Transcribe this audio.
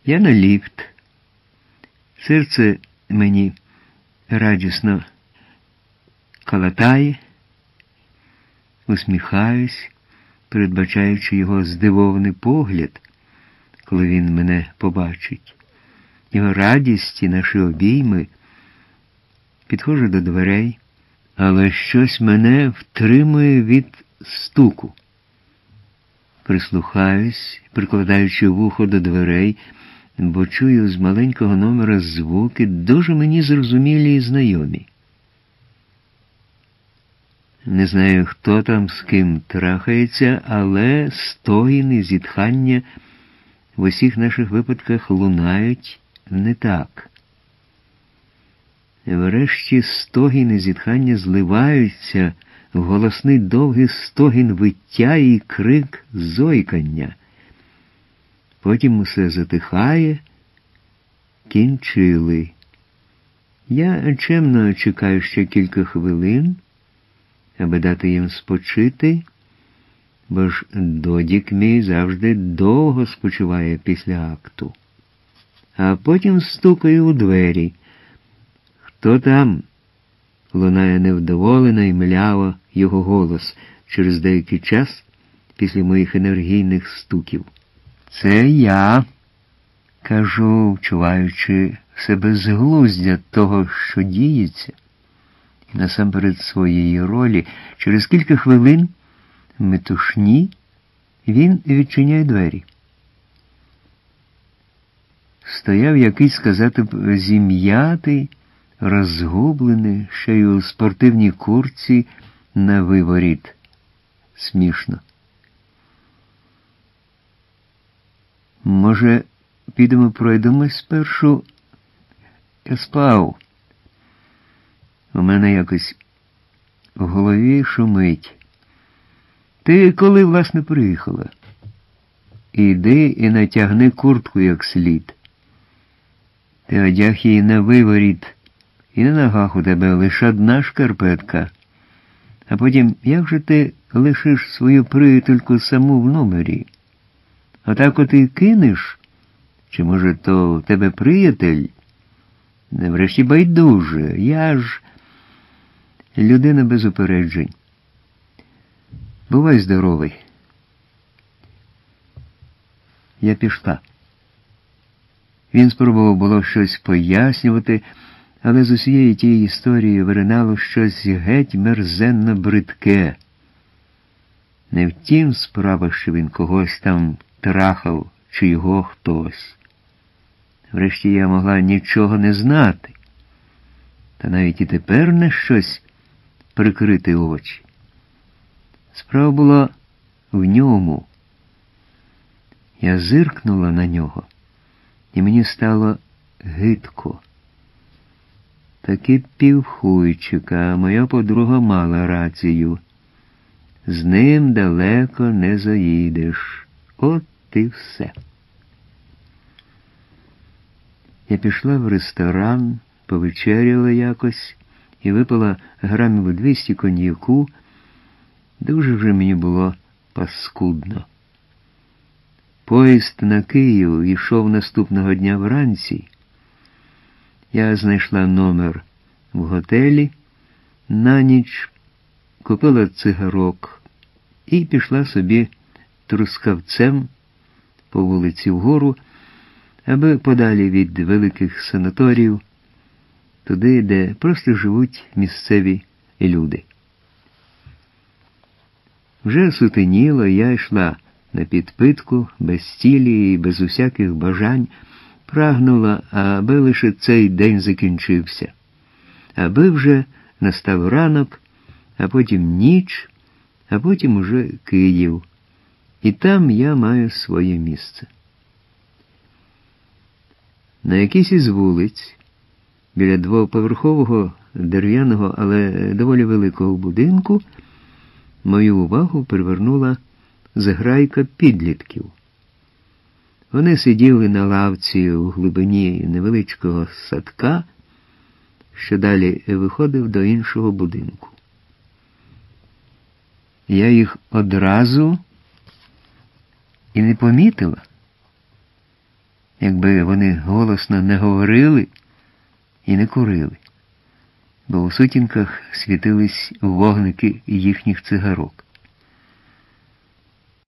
Я на ліфт. Серце мені радісно калатає, усміхаюсь, передбачаючи його здивований погляд, коли він мене побачить. Його радість і наші обійми. Підходжу до дверей, але щось мене втримує від стуку. Прислухаюсь, прикладаючи вухо до дверей, бо чую з маленького номера звуки, дуже мені зрозумілі і знайомі. Не знаю, хто там з ким трахається, але стогін і зітхання в усіх наших випадках лунають не так. Врешті стогін і зітхання зливаються в голосний довгий стогін виття і крик зойкання. Потім усе затихає. Кінчили. Я чемно чекаю ще кілька хвилин, аби дати їм спочити, бо ж додік мій завжди довго спочиває після акту. А потім стукаю у двері. «Хто там?» – лунає невдоволено і мляво його голос через деякий час після моїх енергійних стуків. «Це я», – кажу, вчуваючи себе зглуздя того, що діється, і насамперед своєї ролі. Через кілька хвилин метушні він відчиняє двері. Стояв якийсь, сказати б, зім'ятий, розгублений, ще й у спортивній куртці на виворіт. Смішно. «Може, підемо пройдемось спершу?» Я спав. У мене якось в голові шумить. «Ти коли, власне, приїхала? Іди і натягни куртку як слід. Ти одяг її на виворіт, і на ногах у тебе лише одна шкарпетка. А потім, як же ти лишиш свою приятельку саму в номері? Отак от і кинеш? Чи, може, то в тебе приятель? Неврешті байдуже. Я ж людина без упереджень. Бувай здоровий». Я пішла. Він спробував було щось пояснювати, але з усієї тієї історії виринало щось геть мерзенно бридке. Не в тім справа, що він когось там трахав, чи його хтось. Врешті я могла нічого не знати, та навіть і тепер не щось прикрити очі. Справа була в ньому. Я зиркнула на нього, і мені стало гидко. Таки півхуйчика, а моя подруга мала рацію. З ним далеко не заїдеш. От і все. Я пішла в ресторан, повечеряла якось і випила грамів 200 коньяку. Дуже вже мені було паскудно. Поїзд на Київ йшов наступного дня вранці. Я знайшла номер в готелі на ніч, купила цигарок і пішла собі трускавцем по вулиці вгору, аби подалі від великих санаторіїв, туди, де просто живуть місцеві люди. Вже сутеніло, я йшла на підпитку, без цілі і без усяких бажань, прагнула, аби лише цей день закінчився, аби вже настав ранок, а потім ніч, а потім уже Київ. І там я маю своє місце. На якійсь із вулиць, біля двоповерхового дерев'яного, але доволі великого будинку, мою увагу привернула зграйка підлітків. Вони сиділи на лавці у глибині невеличкого садка, що далі виходив до іншого будинку. Я їх одразу і не помітила. якби вони голосно не говорили і не курили, бо у сутінках світились вогники їхніх цигарок.